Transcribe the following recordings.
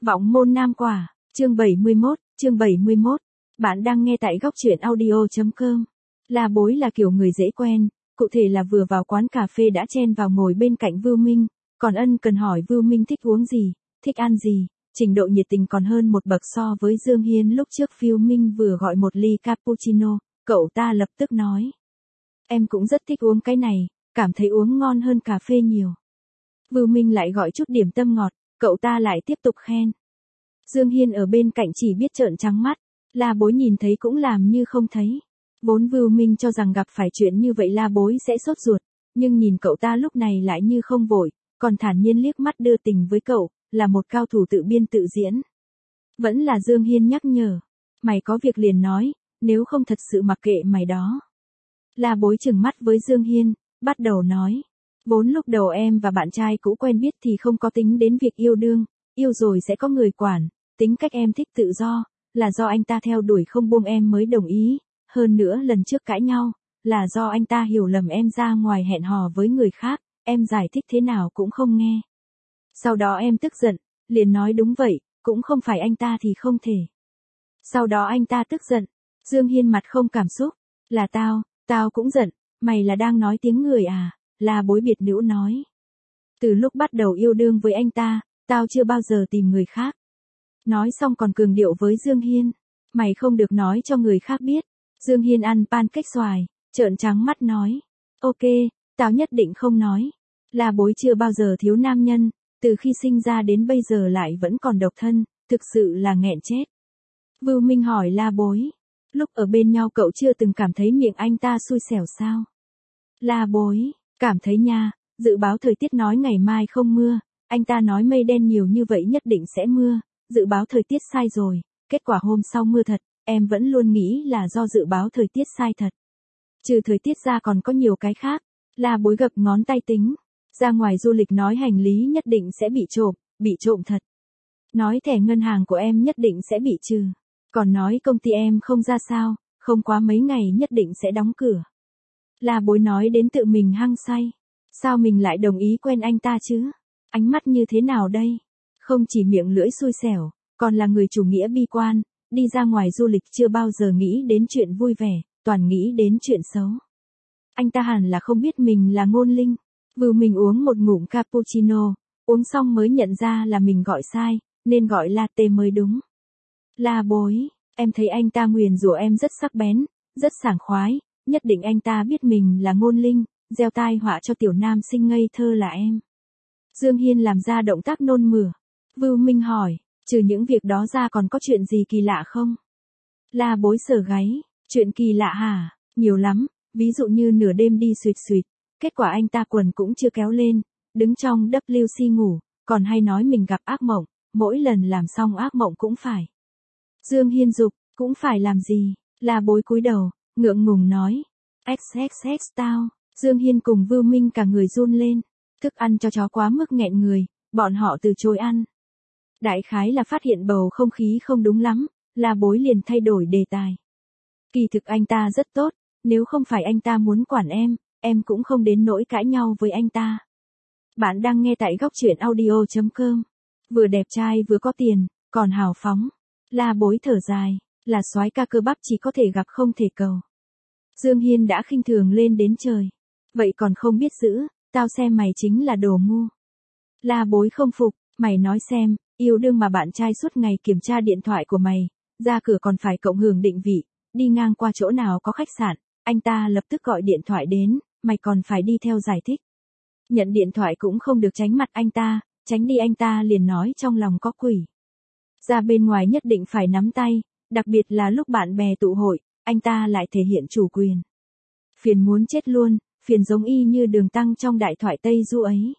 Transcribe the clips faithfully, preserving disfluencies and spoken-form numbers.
Vọng môn nam quả, chương bảy mươi mốt, chương bảy mươi mốt. Bạn đang nghe tại góc truyện audio chấm com. La Bối là kiểu người dễ quen, cụ thể là vừa vào quán cà phê đã chen vào ngồi bên cạnh Vưu Minh, còn ân cần hỏi Vưu Minh thích uống gì, thích ăn gì, trình độ nhiệt tình còn hơn một bậc so với Dương Hiên lúc trước. Vưu Minh vừa gọi một ly cappuccino, cậu ta lập tức nói. Em cũng rất thích uống cái này, cảm thấy uống ngon hơn cà phê nhiều. Vưu Minh lại gọi chút điểm tâm ngọt, cậu ta lại tiếp tục khen. Dương Hiên ở bên cạnh chỉ biết trợn trắng mắt, La Bối nhìn thấy cũng làm như không thấy. Vốn Vưu Minh cho rằng gặp phải chuyện như vậy La Bối sẽ sốt ruột, nhưng nhìn cậu ta lúc này lại như không vội, còn thản nhiên liếc mắt đưa tình với cậu, là một cao thủ tự biên tự diễn. Vẫn là Dương Hiên nhắc nhở, mày có việc liền nói, nếu không thật sự mặc kệ mày đó. La Bối trừng mắt với Dương Hiên, bắt đầu nói. Vốn lúc đầu em và bạn trai cũ quen biết thì không có tính đến việc yêu đương, yêu rồi sẽ có người quản, tính cách em thích tự do, là do anh ta theo đuổi không buông em mới đồng ý, hơn nữa lần trước cãi nhau, là do anh ta hiểu lầm em ra ngoài hẹn hò với người khác, em giải thích thế nào cũng không nghe. Sau đó em tức giận, liền nói đúng vậy, cũng không phải anh ta thì không thể. Sau đó anh ta tức giận, Dương Hiên mặt không cảm xúc, là tao, tao cũng giận, mày là đang nói tiếng người à? La Bối biệt nữ nói. Từ lúc bắt đầu yêu đương với anh ta, tao chưa bao giờ tìm người khác. Nói xong còn cường điệu với Dương Hiên. Mày không được nói cho người khác biết. Dương Hiên ăn pancake xoài, trợn trắng mắt nói. Ok, tao nhất định không nói. La Bối chưa bao giờ thiếu nam nhân, từ khi sinh ra đến bây giờ lại vẫn còn độc thân, thực sự là nghẹn chết. Vưu Minh hỏi La Bối. Lúc ở bên nhau cậu chưa từng cảm thấy miệng anh ta xui xẻo sao? La Bối. Cảm thấy nha, dự báo thời tiết nói ngày mai không mưa, anh ta nói mây đen nhiều như vậy nhất định sẽ mưa, dự báo thời tiết sai rồi, kết quả hôm sau mưa thật, em vẫn luôn nghĩ là do dự báo thời tiết sai thật. Trừ thời tiết ra còn có nhiều cái khác, La Bối gập ngón tay tính, ra ngoài du lịch nói hành lý nhất định sẽ bị trộm, bị trộm thật. Nói thẻ ngân hàng của em nhất định sẽ bị trừ, còn nói công ty em không ra sao, không quá mấy ngày nhất định sẽ đóng cửa. La Bối nói đến tự mình hăng say. Sao mình lại đồng ý quen anh ta chứ? Ánh mắt như thế nào đây? Không chỉ miệng lưỡi xui xẻo, còn là người chủ nghĩa bi quan, đi ra ngoài du lịch chưa bao giờ nghĩ đến chuyện vui vẻ, toàn nghĩ đến chuyện xấu. Anh ta hẳn là không biết mình là Ngôn Linh. Vưu Minh uống một ngụm cappuccino, uống xong mới nhận ra là mình gọi sai, nên gọi latte mới đúng. La Bối, em thấy anh ta nguyền rủa em rất sắc bén, rất sảng khoái. Nhất định anh ta biết mình là Ngôn Linh, gieo tai họa cho tiểu nam sinh ngây thơ là em. Dương Hiên làm ra động tác nôn mửa. Vưu Minh hỏi, trừ những việc đó ra còn có chuyện gì kỳ lạ không? La Bối sờ gáy, chuyện kỳ lạ hả? Nhiều lắm, ví dụ như nửa đêm đi xuyệt xuyệt, kết quả anh ta quần cũng chưa kéo lên, đứng trong vê xê ngủ, còn hay nói mình gặp ác mộng, mỗi lần làm xong ác mộng cũng phải. Dương Hiên dục, cũng phải làm gì? La Bối cúi đầu, ngượng ngùng nói. ích ích ích tao. Dương Hiên cùng Vưu Minh cả người run lên. Thức ăn cho chó quá mức nghẹn người, bọn họ từ chối ăn. Đại khái là phát hiện bầu không khí không đúng lắm, La Bối liền thay đổi đề tài. Kỳ thực anh ta rất tốt, nếu không phải anh ta muốn quản em, em cũng không đến nỗi cãi nhau với anh ta. Bạn đang nghe tại góc truyện audio chấm com. Vừa đẹp trai vừa có tiền, còn hào phóng. La Bối thở dài. Là soái ca cơ bắp chỉ có thể gặp không thể cầu. Dương Hiên đã khinh thường lên đến trời. Vậy còn không biết giữ, tao xem mày chính là đồ ngu. La Bối không phục, mày nói xem, yêu đương mà bạn trai suốt ngày kiểm tra điện thoại của mày, ra cửa còn phải cộng hưởng định vị, đi ngang qua chỗ nào có khách sạn, anh ta lập tức gọi điện thoại đến, mày còn phải đi theo giải thích. Nhận điện thoại cũng không được tránh mặt anh ta, tránh đi anh ta liền nói trong lòng có quỷ. Ra bên ngoài nhất định phải nắm tay. Đặc biệt là lúc bạn bè tụ hội, anh ta lại thể hiện chủ quyền. Phiền muốn chết luôn, phiền giống y như Đường Tăng trong đại thoại Tây Du ấy.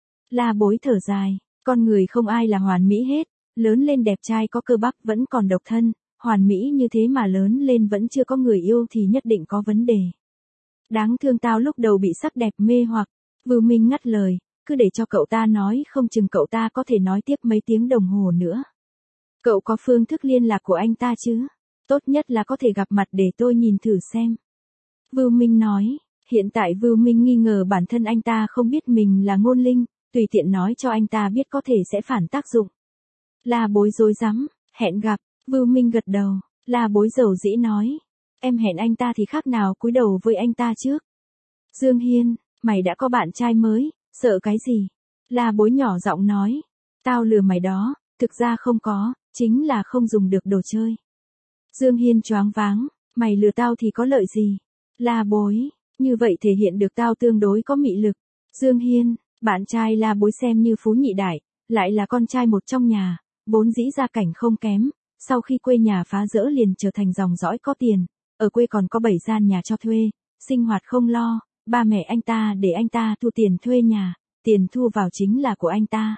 La Bối thở dài, con người không ai là hoàn mỹ hết, lớn lên đẹp trai có cơ bắp vẫn còn độc thân, hoàn mỹ như thế mà lớn lên vẫn chưa có người yêu thì nhất định có vấn đề. Đáng thương tao lúc đầu bị sắc đẹp mê hoặc. Vưu Minh ngắt lời, cứ để cho cậu ta nói, không chừng cậu ta có thể nói tiếp mấy tiếng đồng hồ nữa. Cậu có phương thức liên lạc của anh ta chứ? Tốt nhất là có thể gặp mặt để tôi nhìn thử xem. Vưu Minh nói, hiện tại Vưu Minh nghi ngờ bản thân anh ta không biết mình là Ngôn Linh, tùy tiện nói cho anh ta biết có thể sẽ phản tác dụng. La Bối rối rắm, hẹn gặp, Vưu Minh gật đầu, La Bối dầu dĩ nói. Em hẹn anh ta thì khác nào cúi đầu với anh ta trước. Dương Hiên, mày đã có bạn trai mới, sợ cái gì? La Bối nhỏ giọng nói. Tao lừa mày đó, thực ra không có, chính là không dùng được đồ chơi. Dương Hiên choáng váng, mày lừa tao thì có lợi gì? La Bối, như vậy thể hiện được tao tương đối có mị lực. Dương Hiên, bạn trai La Bối xem như phú nhị đại, lại là con trai một trong nhà, vốn dĩ gia cảnh không kém, sau khi quê nhà phá rỡ liền trở thành dòng dõi có tiền, ở quê còn có bảy gian nhà cho thuê, sinh hoạt không lo, ba mẹ anh ta để anh ta thu tiền thuê nhà, tiền thu vào chính là của anh ta.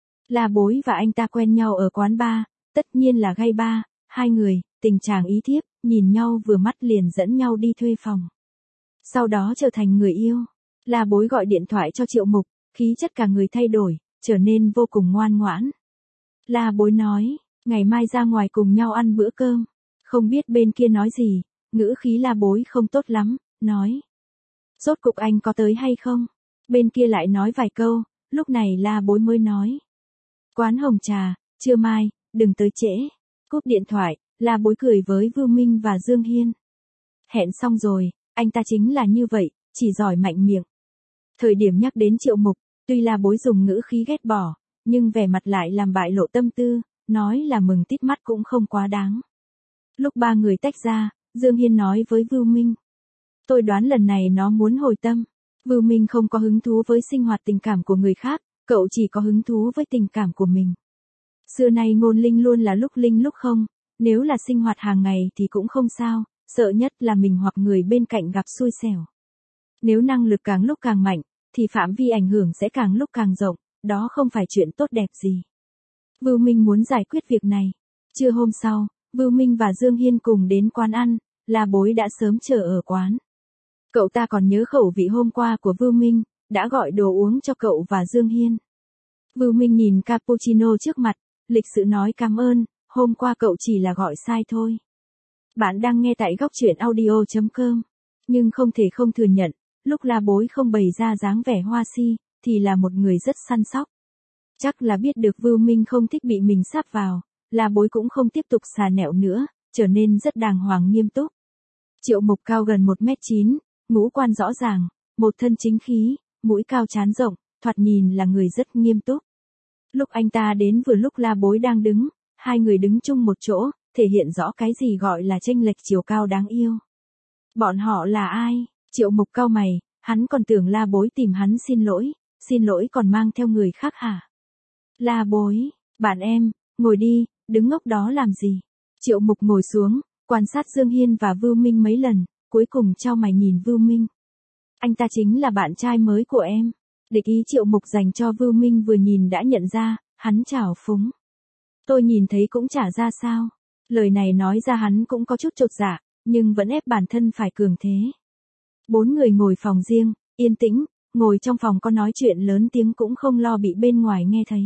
La Bối và anh ta quen nhau ở quán bar, tất nhiên là gay bar, hai người, tình chàng ý thiếp, nhìn nhau vừa mắt liền dẫn nhau đi thuê phòng. Sau đó trở thành người yêu. La Bối gọi điện thoại cho Triệu Mục, khí chất cả người thay đổi, trở nên vô cùng ngoan ngoãn. La Bối nói, ngày mai ra ngoài cùng nhau ăn bữa cơm. Không biết bên kia nói gì, ngữ khí La Bối không tốt lắm, nói. Rốt cục anh có tới hay không? Bên kia lại nói vài câu, lúc này La Bối mới nói. Quán Hồng Trà, trưa mai, đừng tới trễ. Cúp điện thoại, La Bối cười với Vưu Minh và Dương Hiên. Hẹn xong rồi, anh ta chính là như vậy, chỉ giỏi mạnh miệng. Thời điểm nhắc đến Triệu Mục, tuy La Bối dùng ngữ khí ghét bỏ, nhưng vẻ mặt lại làm bại lộ tâm tư, nói là mừng tít mắt cũng không quá đáng. Lúc ba người tách ra, Dương Hiên nói với Vưu Minh. Tôi đoán lần này nó muốn hồi tâm. Vưu Minh không có hứng thú với sinh hoạt tình cảm của người khác, cậu chỉ có hứng thú với tình cảm của mình. Xưa nay Ngôn Linh luôn là lúc linh lúc không, nếu là sinh hoạt hàng ngày thì cũng không sao, sợ nhất là mình hoặc người bên cạnh gặp xui xẻo. Nếu năng lực càng lúc càng mạnh, thì phạm vi ảnh hưởng sẽ càng lúc càng rộng, đó không phải chuyện tốt đẹp gì. Vưu Minh muốn giải quyết việc này. Trưa hôm sau, Vưu Minh và Dương Hiên cùng đến quán ăn, La Bối đã sớm chờ ở quán. Cậu ta còn nhớ khẩu vị hôm qua của Vưu Minh, đã gọi đồ uống cho cậu và Dương Hiên. Vưu Minh nhìn cappuccino trước mặt, lịch sự nói cảm ơn, hôm qua cậu chỉ là gọi sai thôi. Bạn đang nghe tại góc truyện audio chấm com, nhưng không thể không thừa nhận, lúc La Bối không bày ra dáng vẻ hoa si, thì là một người rất săn sóc. Chắc là biết được Vưu Minh không thích bị mình sáp vào, La Bối cũng không tiếp tục xà nẹo nữa, trở nên rất đàng hoàng nghiêm túc. Triệu Mục cao gần một mét chín, ngũ quan rõ ràng, một thân chính khí, mũi cao trán rộng, thoạt nhìn là người rất nghiêm túc. Lúc anh ta đến vừa lúc La Bối đang đứng, hai người đứng chung một chỗ, thể hiện rõ cái gì gọi là chênh lệch chiều cao đáng yêu. Bọn họ là ai? Triệu Mục cau mày, hắn còn tưởng La Bối tìm hắn xin lỗi, xin lỗi còn mang theo người khác hả? La Bối, bạn em, ngồi đi, đứng ngốc đó làm gì? Triệu Mục ngồi xuống, quan sát Dương Hiên và Vưu Minh mấy lần, cuối cùng chau mày nhìn Vưu Minh. Anh ta chính là bạn trai mới của em. Địch ý Triệu Mục dành cho Vưu Minh vừa nhìn đã nhận ra, hắn trào phúng. Tôi nhìn thấy cũng chả ra sao. Lời này nói ra hắn cũng có chút chột dạ, nhưng vẫn ép bản thân phải cường thế. Bốn người ngồi phòng riêng, yên tĩnh, ngồi trong phòng có nói chuyện lớn tiếng cũng không lo bị bên ngoài nghe thấy.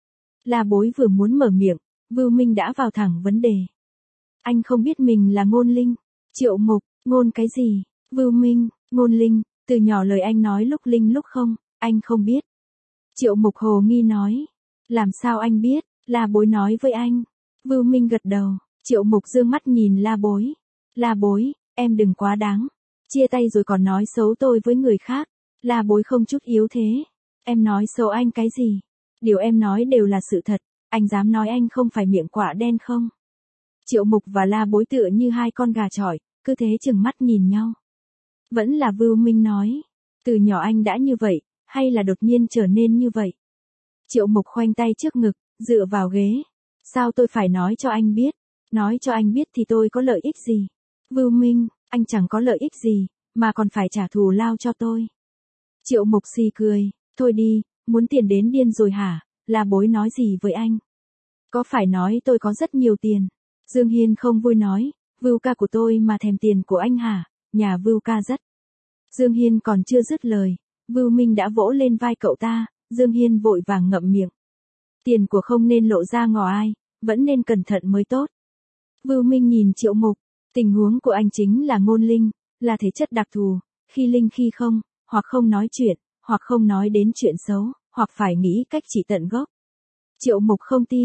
La Bối vừa muốn mở miệng, Vưu Minh đã vào thẳng vấn đề. Anh không biết mình là Ngôn Linh. Triệu Mục, ngôn cái gì? Vưu Minh, Ngôn Linh, từ nhỏ lời anh nói lúc linh lúc không, anh không biết. Triệu Mục hồ nghi nói. Làm sao anh biết? La Bối nói với anh. Vưu Minh gật đầu, Triệu Mục dương mắt nhìn La Bối. La Bối, em đừng quá đáng. Chia tay rồi còn nói xấu tôi với người khác. La Bối không chút yếu thế. Em nói xấu anh cái gì? Điều em nói đều là sự thật, anh dám nói anh không phải miệng quả đen không? Triệu Mục và La Bối tựa như hai con gà chọi, cứ thế chừng mắt nhìn nhau. Vẫn là Vưu Minh nói, từ nhỏ anh đã như vậy, hay là đột nhiên trở nên như vậy? Triệu Mục khoanh tay trước ngực, dựa vào ghế. Sao tôi phải nói cho anh biết? Nói cho anh biết thì tôi có lợi ích gì? Vưu Minh, anh chẳng có lợi ích gì, mà còn phải trả thù lao cho tôi. Triệu Mục xì cười, thôi đi, muốn tiền đến điên rồi hả? La Bối nói gì với anh? Có phải nói tôi có rất nhiều tiền? Dương Hiên không vui nói, Vưu ca của tôi mà thèm tiền của anh hả? Nhà Vưu ca rất. Dương Hiên còn chưa dứt lời, Vưu Minh đã vỗ lên vai cậu ta, Dương Hiên vội vàng ngậm miệng. Tiền của không nên lộ ra ngỏ ai, vẫn nên cẩn thận mới tốt. Vưu Minh nhìn Triệu Mục, tình huống của anh chính là Ngôn Linh, là thể chất đặc thù, khi linh khi không, hoặc không nói chuyện, hoặc không nói đến chuyện xấu, hoặc phải nghĩ cách chỉ tận gốc. Triệu Mục không tin,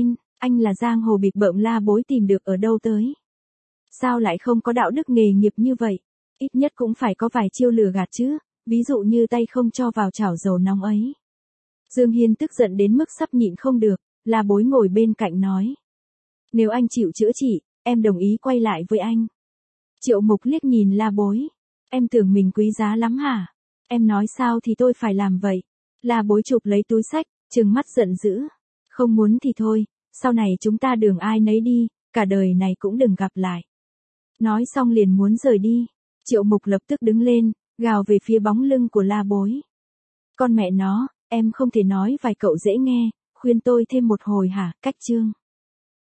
Anh là giang hồ bịp bợm La Bối tìm được ở đâu tới? Sao lại không có đạo đức nghề nghiệp như vậy? Ít nhất cũng phải có vài chiêu lừa gạt chứ, ví dụ như tay không cho vào chảo dầu nóng ấy. Dương Hiên tức giận đến mức sắp nhịn không được, La Bối ngồi bên cạnh nói. Nếu anh chịu chữa trị, em đồng ý quay lại với anh. Triệu Mục liếc nhìn La Bối. Em tưởng mình quý giá lắm hả? Em nói sao thì tôi phải làm vậy. La Bối chụp lấy túi xách, trừng mắt giận dữ. Không muốn thì thôi, sau này chúng ta đường ai nấy đi, cả đời này cũng đừng gặp lại. Nói xong liền muốn rời đi. Triệu Mục lập tức đứng lên, gào về phía bóng lưng của La Bối. Con mẹ nó, em không thể nói vài cậu dễ nghe, khuyên tôi thêm một hồi hả? Cách chương.